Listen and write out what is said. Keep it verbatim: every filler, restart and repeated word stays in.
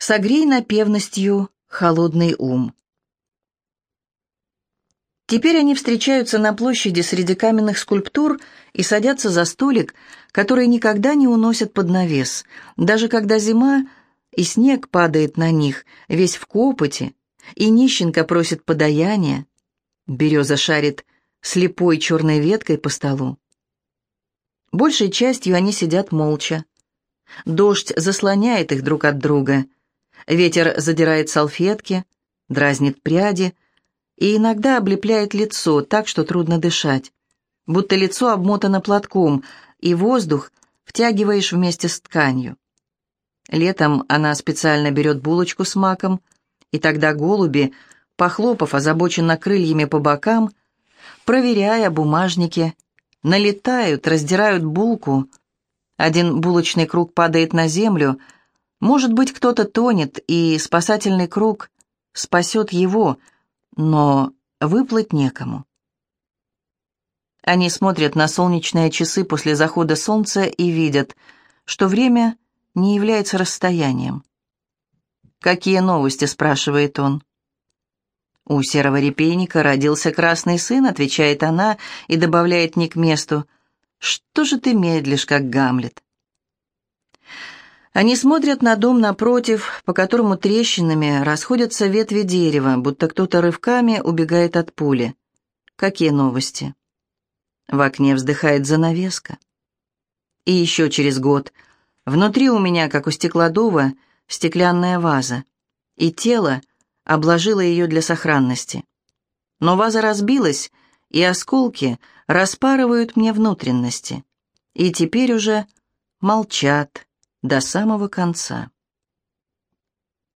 Согрей напевностью холодный ум. Теперь они встречаются на площади среди каменных скульптур и садятся за столик, который никогда не уносят под навес, даже когда зима и снег падает на них, весь в копоти, и нищенка просит подаяния. Береза шарит слепой черной веткой по столу. Большей частью они сидят молча. Дождь заслоняет их друг от друга. Ветер задирает салфетки, дразнит пряди и иногда облепляет лицо так, что трудно дышать, будто лицо обмотано платком, и воздух втягиваешь вместе с тканью. Летом она специально берет булочку с маком, и тогда голуби, похлопав озабоченно крыльями по бокам, проверяя бумажники, налетают, раздирают булку. Один булочный круг падает на землю. Может быть, кто-то тонет, и спасательный круг спасет его, но выплыть некому. Они смотрят на солнечные часы после захода солнца и видят, что время не является расстоянием. «Какие новости?» — спрашивает он. «У серого репейника родился красный сын», — отвечает она и добавляет не к месту: «Что же ты медлишь, как Гамлет?» Они смотрят на дом напротив, по которому трещинами расходятся ветви дерева, будто кто-то рывками убегает от пули. Какие новости? В окне вздыхает занавеска. И еще через год. Внутри у меня, как у стеклодува, стеклянная ваза, и тело обложило ее для сохранности. Но ваза разбилась, и осколки распарывают мне внутренности. И теперь уже молчат до самого конца.